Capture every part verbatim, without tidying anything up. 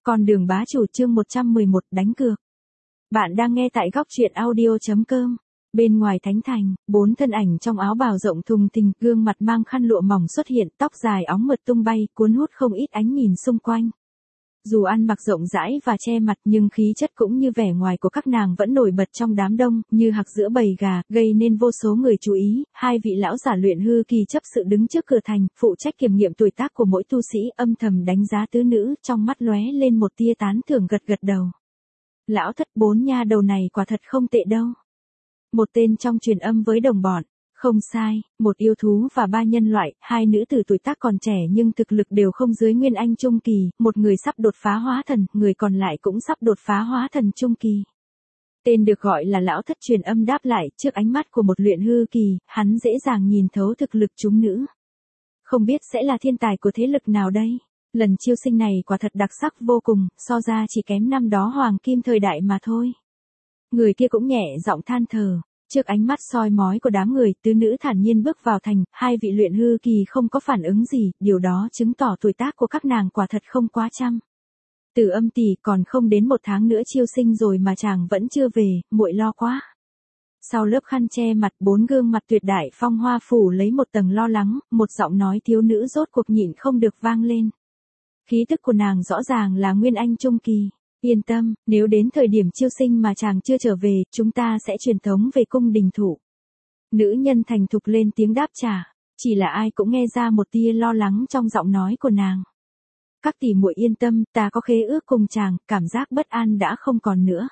Con đường bá chủ chương một trăm mười một đánh cược. Bạn đang nghe tại góc truyện audio.com. Bên ngoài thánh thành, bốn thân ảnh trong áo bào rộng thùng thình, gương mặt mang khăn lụa mỏng xuất hiện, tóc dài óng mượt tung bay, cuốn hút không ít ánh nhìn xung quanh. Dù ăn mặc rộng rãi và che mặt nhưng khí chất cũng như vẻ ngoài của các nàng vẫn nổi bật trong đám đông, như hạc giữa bầy gà, gây nên vô số người chú ý. Hai vị lão giả luyện hư kỳ chấp sự đứng trước cửa thành, phụ trách kiểm nghiệm tuổi tác của mỗi tu sĩ, âm thầm đánh giá tứ nữ, trong mắt lóe lên một tia tán thưởng, gật gật đầu. Lão thất, bốn nha đầu này quả thật không tệ đâu. Một tên trong truyền âm với đồng bọn. Không sai, một yêu thú và ba nhân loại, hai nữ tử tuổi tác còn trẻ nhưng thực lực đều không dưới Nguyên Anh Trung Kỳ, một người sắp đột phá hóa thần, người còn lại cũng sắp đột phá hóa thần Trung Kỳ. Tên được gọi là lão thất truyền âm đáp lại, trước ánh mắt của một luyện hư kỳ, hắn dễ dàng nhìn thấu thực lực chúng nữ. Không biết sẽ là thiên tài của thế lực nào đây? Lần chiêu sinh này quả thật đặc sắc vô cùng, so ra chỉ kém năm đó hoàng kim thời đại mà thôi. Người kia cũng nhẹ giọng than thở. Trước ánh mắt soi mói của đám người, tứ nữ thản nhiên bước vào thành, hai vị luyện hư kỳ không có phản ứng gì, điều đó chứng tỏ tuổi tác của các nàng quả thật không quá chăm. Từ âm tỷ, còn không đến một tháng nữa chiêu sinh rồi mà chàng vẫn chưa về, muội lo quá. Sau lớp khăn che mặt, bốn gương mặt tuyệt đại phong hoa phủ lấy một tầng lo lắng, một giọng nói thiếu nữ rốt cuộc nhịn không được vang lên. Khí tức của nàng rõ ràng là Nguyên Anh Trung Kỳ. Yên tâm, nếu đến thời điểm chiêu sinh mà chàng chưa trở về, chúng ta sẽ truyền tống về cung đình thủ. Nữ nhân thành thục lên tiếng đáp trả, chỉ là ai cũng nghe ra một tia lo lắng trong giọng nói của nàng. Các tỷ muội yên tâm, ta có khế ước cùng chàng, cảm giác bất an đã không còn nữa.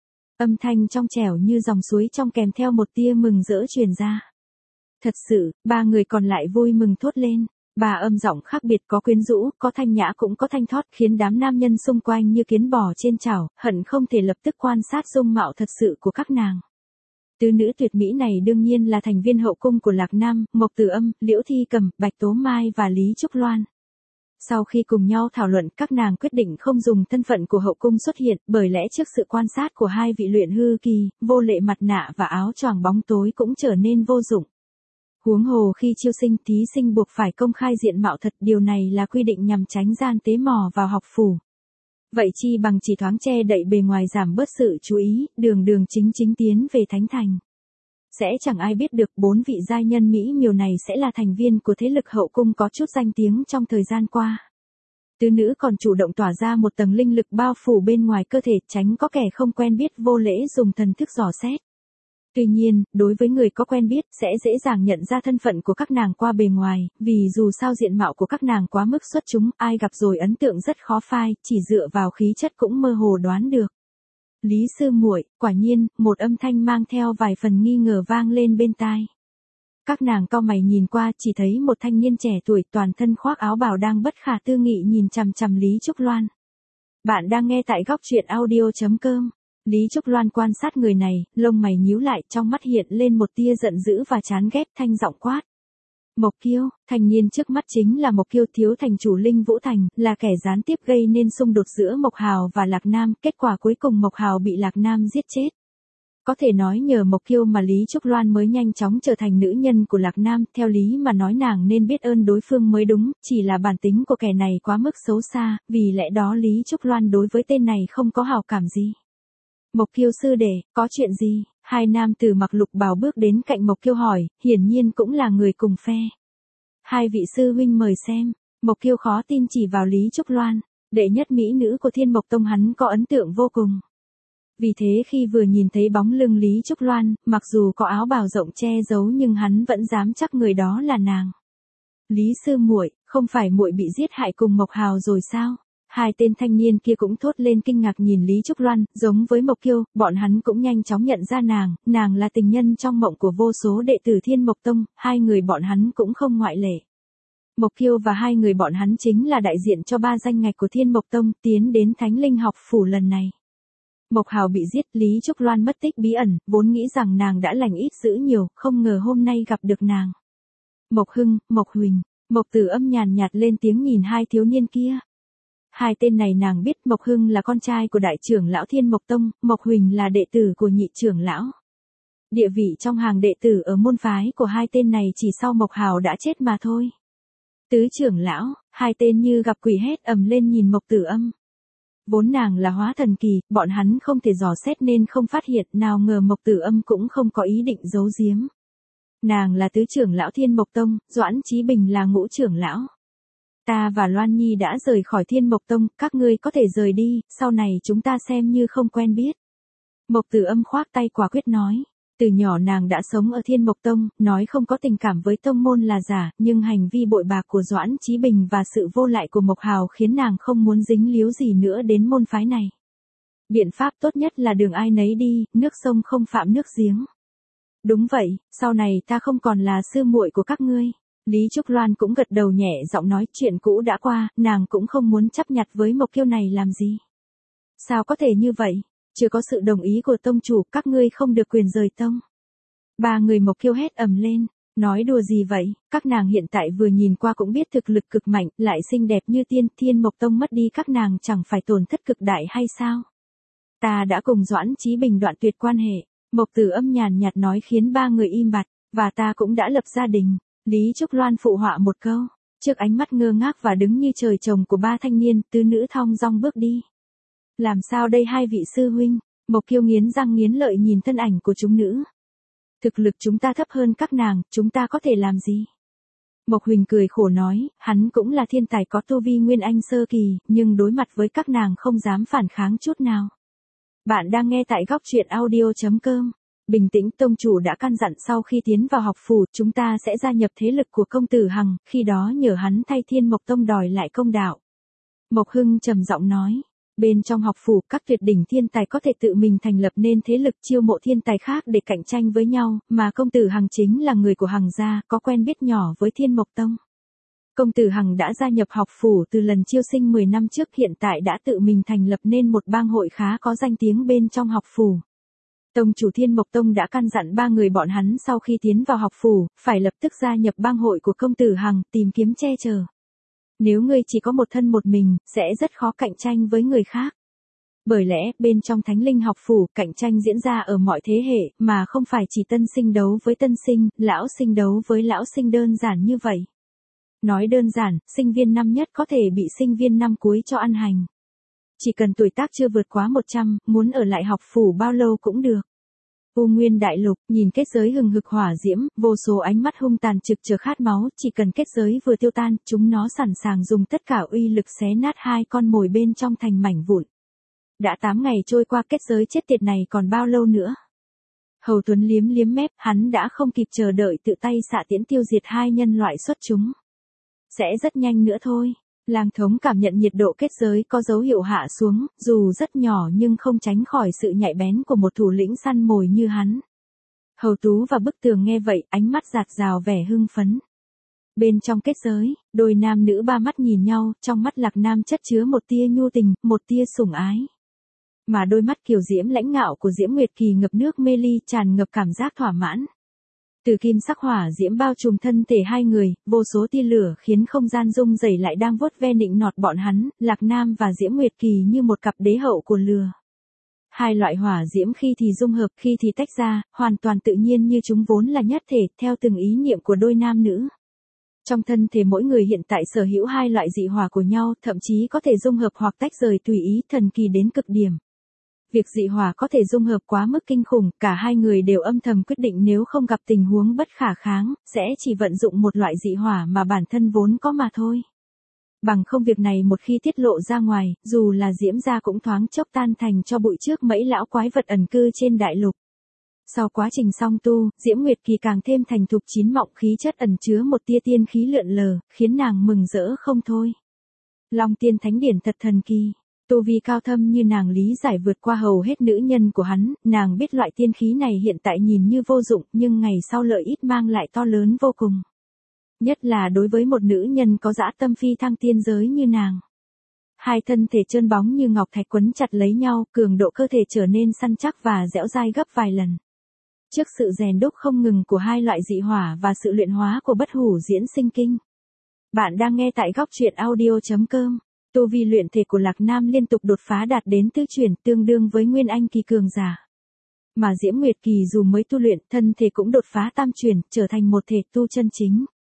Âm thanh trong trẻo như dòng suối trong kèm theo một tia mừng rỡ truyền ra. Thật sự, ba người còn lại vui mừng thốt lên. Ba âm giọng khác biệt, có quyến rũ, có thanh nhã cũng có thanh thoát, khiến đám nam nhân xung quanh như kiến bò trên chảo, hận không thể lập tức quan sát dung mạo thật sự của các nàng. Tứ nữ tuyệt mỹ này đương nhiên là thành viên hậu cung của Lạc Nam, Mộc Tử Âm, Liễu Thi Cầm, Bạch Tố Mai và Lý Trúc Loan. Sau khi cùng nhau thảo luận, các nàng quyết định không dùng thân phận của hậu cung xuất hiện, bởi lẽ trước sự quan sát của hai vị luyện hư kỳ, vô lệ mặt nạ và áo choàng bóng tối cũng trở nên vô dụng. Huống hồ khi chiêu sinh, thí sinh buộc phải công khai diện mạo thật, điều này là quy định nhằm tránh gian tế mò vào học phủ. Vậy chi bằng chỉ thoáng che đậy bề ngoài giảm bớt sự chú ý, đường đường chính chính tiến về thánh thành. Sẽ chẳng ai biết được bốn vị giai nhân mỹ miều này sẽ là thành viên của thế lực hậu cung có chút danh tiếng trong thời gian qua. Tứ nữ còn chủ động tỏa ra một tầng linh lực bao phủ bên ngoài cơ thể, tránh có kẻ không quen biết vô lễ dùng thần thức dò xét. Tuy nhiên, đối với người có quen biết, sẽ dễ dàng nhận ra thân phận của các nàng qua bề ngoài, vì dù sao diện mạo của các nàng quá mức xuất chúng, ai gặp rồi ấn tượng rất khó phai, chỉ dựa vào khí chất cũng mơ hồ đoán được. Lý sư muội, quả nhiên, một âm thanh mang theo vài phần nghi ngờ vang lên bên tai. Các nàng cau mày nhìn qua, chỉ thấy một thanh niên trẻ tuổi toàn thân khoác áo bào đang bất khả tư nghị nhìn chằm chằm Lý Trúc Loan. Bạn đang nghe tại góc truyện audio.com. Lý Trúc Loan quan sát người này, lông mày nhíu lại, trong mắt hiện lên một tia giận dữ và chán ghét, thanh giọng quát. Mộc Kiêu, thanh niên trước mắt chính là Mộc Kiêu, thiếu thành chủ Linh Vũ Thành, là kẻ gián tiếp gây nên xung đột giữa Mộc Hào và Lạc Nam, kết quả cuối cùng Mộc Hào bị Lạc Nam giết chết. Có thể nói nhờ Mộc Kiêu mà Lý Trúc Loan mới nhanh chóng trở thành nữ nhân của Lạc Nam, theo lý mà nói nàng nên biết ơn đối phương mới đúng, chỉ là bản tính của kẻ này quá mức xấu xa, vì lẽ đó Lý Trúc Loan đối với tên này không có hảo cảm gì. Mộc Kiêu sư đệ, có chuyện gì? Hai nam tử mặc lục bào bước đến cạnh Mộc Kiêu hỏi, hiển nhiên cũng là người cùng phe. Hai vị sư huynh mời xem. Mộc Kiêu khó tin chỉ vào Lý Trúc Loan, đệ nhất mỹ nữ của Thiên Mộc Tông, hắn có ấn tượng vô cùng. Vì thế khi vừa nhìn thấy bóng lưng Lý Trúc Loan, mặc dù có áo bào rộng che giấu nhưng hắn vẫn dám chắc người đó là nàng. Lý sư muội, không phải muội bị giết hại cùng Mộc Hào rồi sao? Hai tên thanh niên kia cũng thốt lên kinh ngạc nhìn Lý Trúc Loan, giống với Mộc Kiêu, bọn hắn cũng nhanh chóng nhận ra nàng, nàng là tình nhân trong mộng của vô số đệ tử Thiên Mộc Tông, hai người bọn hắn cũng không ngoại lệ. Mộc Kiêu và hai người bọn hắn chính là đại diện cho ba danh ngạch của Thiên Mộc Tông, tiến đến Thánh Linh học phủ lần này. Mộc Hào bị giết, Lý Trúc Loan mất tích bí ẩn, vốn nghĩ rằng nàng đã lành ít dữ nhiều, không ngờ hôm nay gặp được nàng. Mộc Hưng, Mộc Huỳnh, Mộc Tử Âm nhàn nhạt lên tiếng nhìn hai thiếu niên kia. Hai tên này nàng biết, Mộc Hưng là con trai của đại trưởng lão Thiên Mộc Tông, Mộc Huỳnh là đệ tử của nhị trưởng lão. Địa vị trong hàng đệ tử ở môn phái của hai tên này chỉ sau Mộc Hào đã chết mà thôi. Tứ trưởng lão, hai tên như gặp quỷ hét ầm lên nhìn Mộc Tử Âm. Vốn nàng là hóa thần kỳ, bọn hắn không thể dò xét nên không phát hiện, nào ngờ Mộc Tử Âm cũng không có ý định giấu giếm. Nàng là tứ trưởng lão Thiên Mộc Tông, Doãn Chí Bình là ngũ trưởng lão. Ta và Loan Nhi đã rời khỏi Thiên Mộc Tông, các ngươi có thể rời đi, sau này chúng ta xem như không quen biết. Mộc Tử Âm khoác tay quả quyết nói. Từ nhỏ nàng đã sống ở Thiên Mộc Tông, nói không có tình cảm với tông môn là giả, nhưng hành vi bội bạc của Doãn Chí Bình và sự vô lại của Mộc Hào khiến nàng không muốn dính líu gì nữa đến môn phái này. Biện pháp tốt nhất là đường ai nấy đi, nước sông không phạm nước giếng. Đúng vậy, sau này ta không còn là sư muội của các ngươi. Lý Trúc Loan cũng gật đầu nhẹ giọng nói chuyện cũ đã qua, nàng cũng không muốn chấp nhặt với Mộc Kiêu này làm gì. Sao có thể như vậy? Chưa có sự đồng ý của tông chủ, các ngươi không được quyền rời tông. Ba người Mộc Kiêu hét ầm lên, nói đùa gì vậy, các nàng hiện tại vừa nhìn qua cũng biết thực lực cực mạnh, lại xinh đẹp như tiên, Thiên Mộc Tông mất đi các nàng chẳng phải tổn thất cực đại hay sao? Ta đã cùng Doãn Chí Bình đoạn tuyệt quan hệ, Mộc Tử Âm nhàn nhạt nói khiến ba người im bặt, và ta cũng đã lập gia đình, Lý Trúc Loan phụ họa một câu, trước ánh mắt ngơ ngác và đứng như trời trồng của ba thanh niên, tứ nữ thong dong bước đi. Làm sao đây hai vị sư huynh? Mộc Kiêu nghiến răng nghiến lợi nhìn thân ảnh của chúng nữ. Thực lực chúng ta thấp hơn các nàng, chúng ta có thể làm gì? Mộc Huỳnh cười khổ nói, hắn cũng là thiên tài có tu vi Nguyên Anh sơ kỳ, nhưng đối mặt với các nàng không dám phản kháng chút nào. Bạn đang nghe tại góc truyện audio chấm com. Bình tĩnh, tông chủ đã căn dặn sau khi tiến vào học phủ, chúng ta sẽ gia nhập thế lực của công tử Hằng, khi đó nhờ hắn thay Thiên Mộc Tông đòi lại công đạo. Mộc Hưng trầm giọng nói. Bên trong học phủ, các tuyệt đỉnh thiên tài có thể tự mình thành lập nên thế lực chiêu mộ thiên tài khác để cạnh tranh với nhau, mà công tử Hằng chính là người của Hằng gia, có quen biết nhỏ với Thiên Mộc Tông. Công tử Hằng đã gia nhập học phủ từ lần chiêu sinh mười năm trước, hiện tại đã tự mình thành lập nên một bang hội khá có danh tiếng bên trong học phủ. Tông chủ Thiên Mộc Tông đã căn dặn ba người bọn hắn sau khi tiến vào học phủ, phải lập tức gia nhập bang hội của công tử Hằng, tìm kiếm che chở. Nếu ngươi chỉ có một thân một mình, sẽ rất khó cạnh tranh với người khác. Bởi lẽ, bên trong Thánh Linh học phủ, cạnh tranh diễn ra ở mọi thế hệ, mà không phải chỉ tân sinh đấu với tân sinh, lão sinh đấu với lão sinh đơn giản như vậy. Nói đơn giản, sinh viên năm nhất có thể bị sinh viên năm cuối cho ăn hành. Chỉ cần tuổi tác chưa vượt quá một trăm, muốn ở lại học phủ bao lâu cũng được. U Nguyên Đại Lục, nhìn kết giới hừng hực hỏa diễm, vô số ánh mắt hung tàn trực chờ khát máu, chỉ cần kết giới vừa tiêu tan, chúng nó sẵn sàng dùng tất cả uy lực xé nát hai con mồi bên trong thành mảnh vụn. Đã tám ngày trôi qua, kết giới chết tiệt này còn bao lâu nữa? Hầu Tuấn liếm liếm mép, hắn đã không kịp chờ đợi tự tay xạ tiễn tiêu diệt hai nhân loại xuất chúng. Sẽ rất nhanh nữa thôi. Lang Thống cảm nhận nhiệt độ kết giới có dấu hiệu hạ xuống, dù rất nhỏ nhưng không tránh khỏi sự nhạy bén của một thủ lĩnh săn mồi như hắn. Hầu Tú và Bức Tường nghe vậy, ánh mắt rạt rào vẻ hưng phấn. Bên trong kết giới, đôi nam nữ ba mắt nhìn nhau, trong mắt Lạc Nam chất chứa một tia nhu tình, một tia sủng ái. Mà đôi mắt kiều diễm lãnh ngạo của Diễm Nguyệt Kỳ ngập nước mê ly, tràn ngập cảm giác thỏa mãn. Từ kim sắc hỏa diễm bao trùm thân thể hai người, vô số tia lửa khiến không gian rung rẩy lại đang vuốt ve nịnh nọt bọn hắn, Lạc Nam và Diễm Nguyệt Kỳ như một cặp đế hậu của lừa. Hai loại hỏa diễm khi thì dung hợp, khi thì tách ra, hoàn toàn tự nhiên như chúng vốn là nhất thể, theo từng ý niệm của đôi nam nữ. Trong thân thể mỗi người hiện tại sở hữu hai loại dị hỏa của nhau, thậm chí có thể dung hợp hoặc tách rời tùy ý, thần kỳ đến cực điểm. Việc dị hỏa có thể dung hợp quá mức kinh khủng, cả hai người đều âm thầm quyết định nếu không gặp tình huống bất khả kháng, sẽ chỉ vận dụng một loại dị hỏa mà bản thân vốn có mà thôi. Bằng không việc này một khi tiết lộ ra ngoài, dù là Diễm gia cũng thoáng chốc tan thành cho bụi trước mấy lão quái vật ẩn cư trên đại lục. Sau quá trình song tu, Diễm Nguyệt Kỳ càng thêm thành thục chín mọng, khí chất ẩn chứa một tia tiên khí lượn lờ, khiến nàng mừng rỡ không thôi. Long Tiên Thánh Điển thật thần kỳ. Tu vi cao thâm như nàng lý giải vượt qua hầu hết nữ nhân của hắn, nàng biết loại tiên khí này hiện tại nhìn như vô dụng, nhưng ngày sau lợi ích mang lại to lớn vô cùng. Nhất là đối với một nữ nhân có dã tâm phi thăng tiên giới như nàng. Hai thân thể trơn bóng như ngọc thạch quấn chặt lấy nhau, cường độ cơ thể trở nên săn chắc và dẻo dai gấp vài lần. Trước sự rèn đúc không ngừng của hai loại dị hỏa và sự luyện hóa của bất hủ diễn sinh kinh. Bạn đang nghe tại góc truyện audio chấm com. Tu vi luyện thể của Lạc Nam liên tục đột phá đạt đến tứ chuyển, tương đương với Nguyên Anh kỳ cường giả. Mà Diễm Nguyệt Kỳ dù mới tu luyện, thân thể cũng đột phá tam chuyển, trở thành một thể tu chân chính.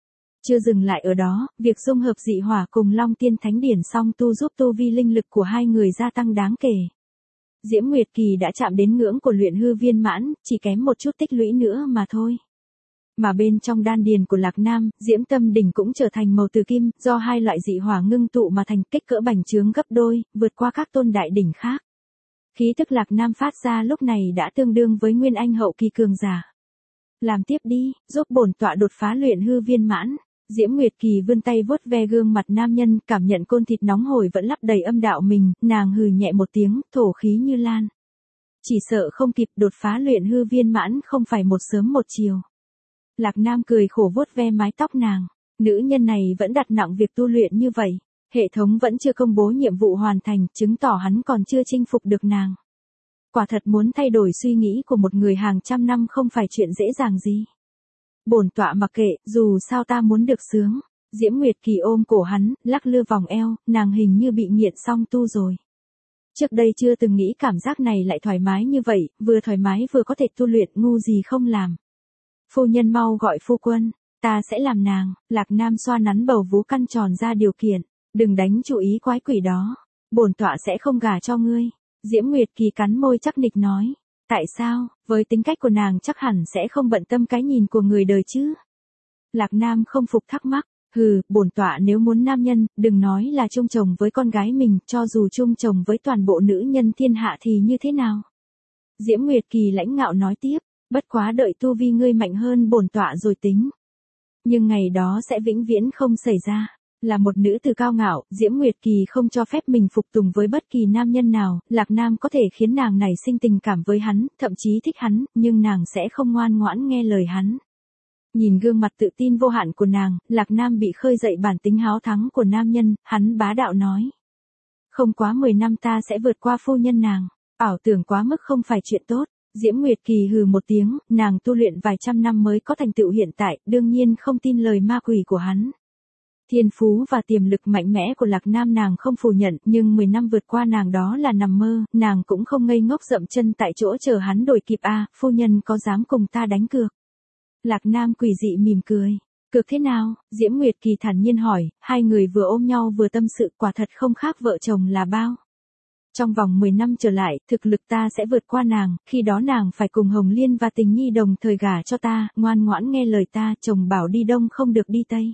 Chưa dừng lại ở đó, việc dung hợp dị hỏa cùng Long Tiên Thánh Điển song tu giúp tu vi linh lực của hai người gia tăng đáng kể. Diễm Nguyệt Kỳ đã chạm đến ngưỡng của luyện hư viên mãn, chỉ kém một chút tích lũy nữa mà thôi. Mà bên trong đan điền của Lạc Nam, Diễm Tâm Đỉnh cũng trở thành màu từ kim, do hai loại dị hỏa ngưng tụ mà thành, kích cỡ bành trướng gấp đôi, vượt qua các tôn đại đỉnh khác. Khí tức Lạc Nam phát ra lúc này đã tương đương với nguyên anh hậu kỳ cường giả. Làm tiếp đi, giúp bổn tọa đột phá luyện hư viên mãn. Diễm Nguyệt Kỳ vươn tay vuốt ve gương mặt nam nhân, cảm nhận côn thịt nóng hổi vẫn lấp đầy âm đạo mình, nàng hừ nhẹ một tiếng, thổ khí như lan. Chỉ sợ không kịp, đột phá luyện hư viên mãn không phải một sớm một chiều. Lạc Nam cười khổ vuốt ve mái tóc nàng, nữ nhân này vẫn đặt nặng việc tu luyện như vậy, hệ thống vẫn chưa công bố nhiệm vụ hoàn thành, chứng tỏ hắn còn chưa chinh phục được nàng. Quả thật muốn thay đổi suy nghĩ của một người hàng trăm năm không phải chuyện dễ dàng gì. Bổn tọa mặc kệ, dù sao ta muốn được sướng. Diễm Nguyệt Kỳ ôm cổ hắn, lắc lư vòng eo, nàng hình như bị nghiện song tu rồi. Trước đây chưa từng nghĩ cảm giác này lại thoải mái như vậy, vừa thoải mái vừa có thể tu luyện, ngu gì không làm. Phu nhân mau gọi phu quân, ta sẽ làm nàng. Lạc Nam xoa nắn bầu vú căn tròn ra điều kiện, đừng đánh chú ý quái quỷ đó, bổn tọa sẽ không gả cho ngươi. Diễm Nguyệt Kỳ cắn môi chắc nịch nói. Tại sao, với tính cách của nàng chắc hẳn sẽ không bận tâm cái nhìn của người đời chứ. Lạc Nam không phục thắc mắc, hừ, bổn tọa nếu muốn nam nhân, đừng nói là chung chồng với con gái mình, cho dù chung chồng với toàn bộ nữ nhân thiên hạ thì như thế nào. Diễm Nguyệt Kỳ lãnh ngạo nói tiếp, bất quá đợi tu vi ngươi mạnh hơn bổn tọa rồi tính. Nhưng ngày đó sẽ vĩnh viễn không xảy ra. Là một nữ tử cao ngạo, Diễm Nguyệt Kỳ không cho phép mình phục tùng với bất kỳ nam nhân nào, Lạc Nam có thể khiến nàng nảy sinh tình cảm với hắn, thậm chí thích hắn, nhưng nàng sẽ không ngoan ngoãn nghe lời hắn. Nhìn gương mặt tự tin vô hạn của nàng, Lạc Nam bị khơi dậy bản tính háo thắng của nam nhân, hắn bá đạo nói. Không quá mười năm ta sẽ vượt qua phu nhân nàng, ảo tưởng quá mức không phải chuyện tốt. Diễm Nguyệt Kỳ hừ một tiếng, nàng tu luyện vài trăm năm mới có thành tựu hiện tại, đương nhiên không tin lời ma quỷ của hắn. Thiên phú và tiềm lực mạnh mẽ của Lạc Nam nàng không phủ nhận, nhưng mười năm vượt qua nàng đó là nằm mơ, nàng cũng không ngây ngốc dậm chân tại chỗ chờ hắn đổi kịp a, à, phu nhân có dám cùng ta đánh cược. Lạc Nam quỷ dị mỉm cười, cược thế nào? Diễm Nguyệt Kỳ thản nhiên hỏi, hai người vừa ôm nhau vừa tâm sự, quả thật không khác vợ chồng là bao. Trong vòng mười năm trở lại, thực lực ta sẽ vượt qua nàng, khi đó nàng phải cùng Hồng Liên và Tình Nhi đồng thời gả cho ta, ngoan ngoãn nghe lời ta, chồng bảo đi đông không được đi tây.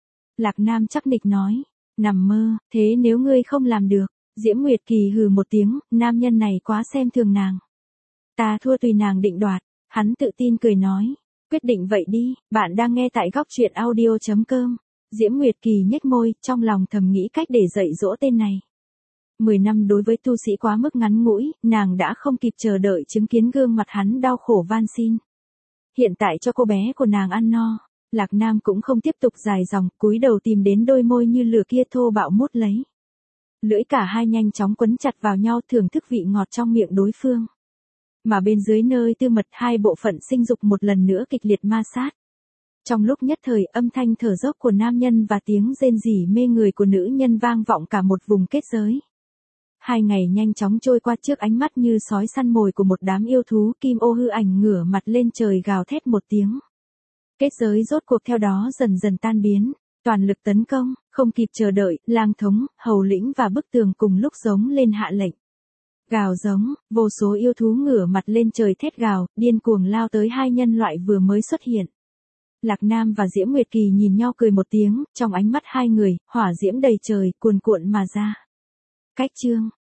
Lạc Nam chắc nịch nói, nằm mơ, thế nếu ngươi không làm được. Diễm Nguyệt Kỳ hừ một tiếng, nam nhân này quá xem thường nàng. Ta thua tùy nàng định đoạt, hắn tự tin cười nói, quyết định vậy đi, bạn đang nghe tại góc truyện audio chấm com. Diễm Nguyệt Kỳ nhếch môi, trong lòng thầm nghĩ cách để dạy dỗ tên này. Mười năm đối với tu sĩ quá mức ngắn ngủi, nàng đã không kịp chờ đợi chứng kiến gương mặt hắn đau khổ van xin. Hiện tại cho cô bé của nàng ăn no. Lạc Nam cũng không tiếp tục dài dòng, cúi đầu tìm đến đôi môi như lửa kia thô bạo mút lấy. Lưỡi cả hai nhanh chóng quấn chặt vào nhau thưởng thức vị ngọt trong miệng đối phương. Mà bên dưới nơi tư mật hai bộ phận sinh dục một lần nữa kịch liệt ma sát. Trong lúc nhất thời âm thanh thở dốc của nam nhân và tiếng rên rỉ mê người của nữ nhân vang vọng cả một vùng kết giới. Hai ngày nhanh chóng trôi qua trước ánh mắt như sói săn mồi của một đám yêu thú, Kim Ô hư ảnh ngửa mặt lên trời gào thét một tiếng. Kết giới rốt cuộc theo đó dần dần tan biến, toàn lực tấn công, không kịp chờ đợi, Lang Thống, Hầu Lĩnh và Bức Tường cùng lúc giống lên hạ lệnh. Gào giống, vô số yêu thú ngửa mặt lên trời thét gào, điên cuồng lao tới hai nhân loại vừa mới xuất hiện. Lạc Nam và Diễm Nguyệt Kỳ nhìn nhau cười một tiếng, trong ánh mắt hai người, hỏa diễm đầy trời, cuồn cuộn mà ra. Cách chương